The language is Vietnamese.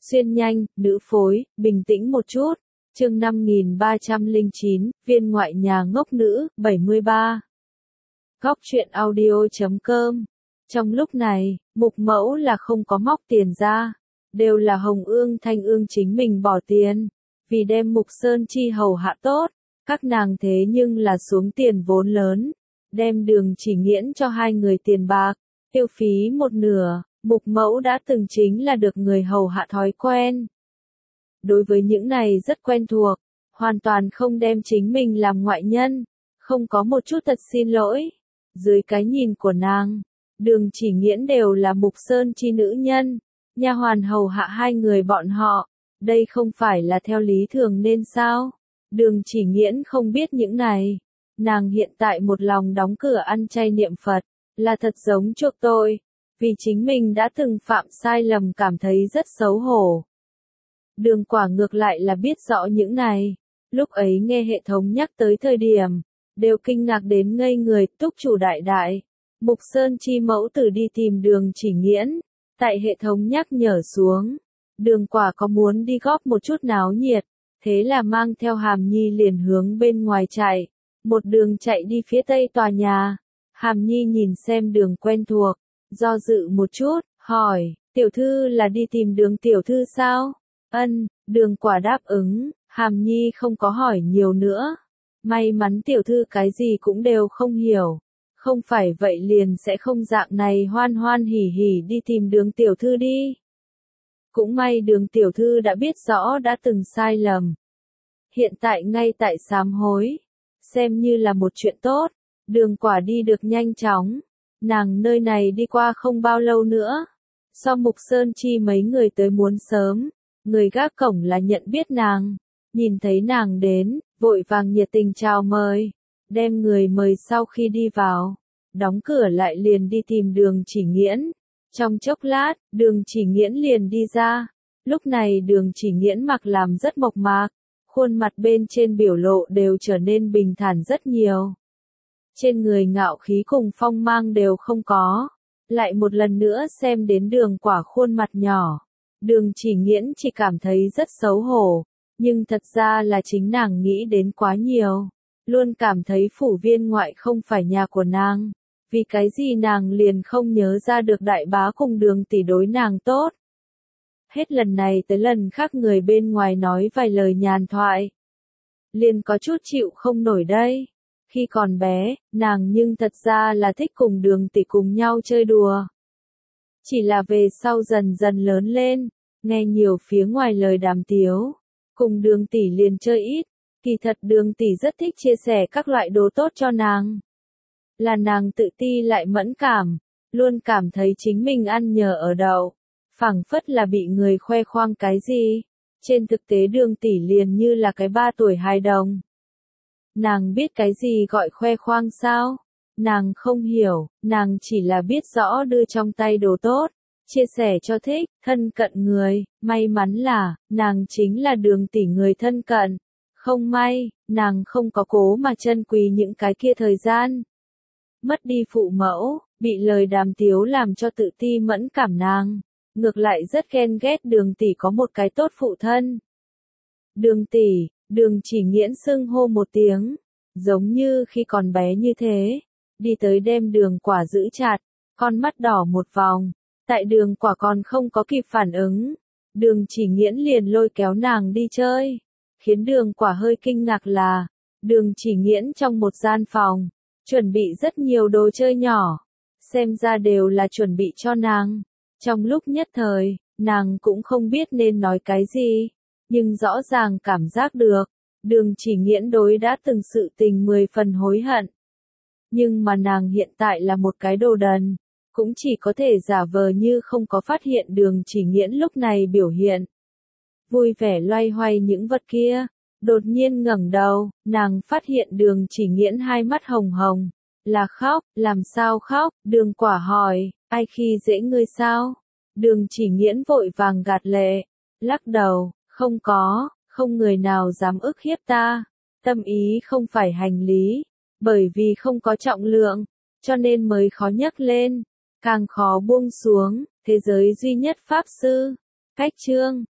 Xuyên nhanh, nữ phối, bình tĩnh một chút. Chương 5309, viên ngoại nhà ngốc nữ, 73. Góc truyện audio.com. Trong lúc này, Mục Mẫu là không có móc tiền ra, đều là Hồng Ương Thanh Ương chính mình bỏ tiền, vì đem Mục Sơn Chi hầu hạ tốt, các nàng thế nhưng là xuống tiền vốn lớn, đem Đường Chỉ Nghiễn cho hai người tiền bạc, tiêu phí một nửa. Mục Mẫu đã từng chính là được người hầu hạ thói quen. Đối với những này rất quen thuộc, hoàn toàn không đem chính mình làm ngoại nhân, không có một chút thật xin lỗi. Dưới cái nhìn của nàng, Đường Chỉ Nghiễn đều là Mục Sơn Chi nữ nhân, nha hoàn hầu hạ hai người bọn họ, đây không phải là theo lý thường nên sao? Đường Chỉ Nghiễn không biết những này, nàng hiện tại một lòng đóng cửa ăn chay niệm Phật, là thật giống chuộc tội. Vì chính mình đã từng phạm sai lầm cảm thấy rất xấu hổ. Đường Quả ngược lại là biết rõ những này, lúc ấy nghe hệ thống nhắc tới thời điểm, đều kinh ngạc đến ngây người. Túc chủ đại đại, Mục Sơn Chi mẫu tử đi tìm Đường Chỉ Nghiễn, tại hệ thống nhắc nhở xuống, Đường Quả có muốn đi góp một chút náo nhiệt, thế là mang theo Hàm Nhi liền hướng bên ngoài chạy, một đường chạy đi phía tây tòa nhà. Hàm Nhi nhìn xem đường quen thuộc, do dự một chút, hỏi, tiểu thư là đi tìm Đường tiểu thư sao? Ân, Đường Quả đáp ứng, Hàm Nhi không có hỏi nhiều nữa. May mắn tiểu thư cái gì cũng đều không hiểu, không phải vậy liền sẽ không dạng này hoan hoan hỉ hỉ đi tìm Đường tiểu thư đi. Cũng may Đường tiểu thư đã biết rõ đã từng sai lầm. Hiện tại ngay tại sám hối, xem như là một chuyện tốt. Đường Quả đi được nhanh chóng. Nàng nơi này đi qua không bao lâu nữa. So Mục Sơn Chi mấy người tới muốn sớm, người gác cổng là nhận biết nàng. Nhìn thấy nàng đến, vội vàng nhiệt tình chào mời. Đem người mời sau khi đi vào. Đóng cửa lại liền đi tìm Đường Chỉ Nghiễn. Trong chốc lát, Đường Chỉ Nghiễn liền đi ra. Lúc này Đường Chỉ Nghiễn mặc làm rất mộc mạc. Khuôn mặt bên trên biểu lộ đều trở nên bình thản rất nhiều. Trên người ngạo khí cùng phong mang đều không có. Lại một lần nữa xem đến Đường Quả khuôn mặt nhỏ. Đường Chỉ Nghiễn chỉ cảm thấy rất xấu hổ. Nhưng thật ra là chính nàng nghĩ đến quá nhiều. Luôn cảm thấy phủ viên ngoại không phải nhà của nàng. Vì cái gì nàng liền không nhớ ra được đại bá cùng Đường tỷ đối nàng tốt. Hết lần này tới lần khác người bên ngoài nói vài lời nhàn thoại. Liền có chút chịu không nổi đây. Khi còn bé, nàng nhưng thật ra là thích cùng Đường tỷ cùng nhau chơi đùa. Chỉ là về sau dần dần lớn lên, nghe nhiều phía ngoài lời đàm tiếu. Cùng Đường tỷ liền chơi ít, kỳ thật Đường tỷ rất thích chia sẻ các loại đồ tốt cho nàng. Là nàng tự ti lại mẫn cảm, luôn cảm thấy chính mình ăn nhờ ở đậu, phảng phất là bị người khoe khoang cái gì. Trên thực tế Đường tỷ liền như là cái 3 tuổi hài đồng. Nàng biết cái gì gọi khoe khoang sao? Nàng không hiểu, nàng chỉ là biết rõ đưa trong tay đồ tốt, chia sẻ cho thích, thân cận người. May mắn là, nàng chính là Đường tỷ người thân cận. Không may, nàng không có cố mà trân quý những cái kia thời gian. Mất đi phụ mẫu, bị lời đàm tiếu làm cho tự ti mẫn cảm nàng. Ngược lại rất ghen ghét Đường tỷ có một cái tốt phụ thân. Đường tỷ, Đường Chỉ Nghiễn xưng hô một tiếng, giống như khi còn bé như thế, đi tới đem Đường Quả giữ chặt, con mắt đỏ một vòng, tại Đường Quả còn không có kịp phản ứng, Đường Chỉ Nghiễn liền lôi kéo nàng đi chơi, khiến Đường Quả hơi kinh ngạc là, Đường Chỉ Nghiễn trong một gian phòng, chuẩn bị rất nhiều đồ chơi nhỏ, xem ra đều là chuẩn bị cho nàng. Trong lúc nhất thời, nàng cũng không biết nên nói cái gì. Nhưng rõ ràng cảm giác được, Đường Chỉ Nghiễn đối đã từng sự tình 10 phần hối hận. Nhưng mà nàng hiện tại là một cái đồ đần, cũng chỉ có thể giả vờ như không có phát hiện Đường Chỉ Nghiễn lúc này biểu hiện. Vui vẻ loay hoay những vật kia, đột nhiên ngẩng đầu, nàng phát hiện Đường Chỉ Nghiễn hai mắt hồng hồng, là khóc, làm sao khóc? Đường Quả hỏi, ai khi dễ ngươi sao? Đường Chỉ Nghiễn vội vàng gạt lệ, lắc đầu. Không có, không người nào dám ức hiếp ta. Tâm ý không phải hành lý, bởi vì không có trọng lượng, cho nên mới khó nhấc lên, càng khó buông xuống. Thế giới duy nhất pháp sư. Cách chương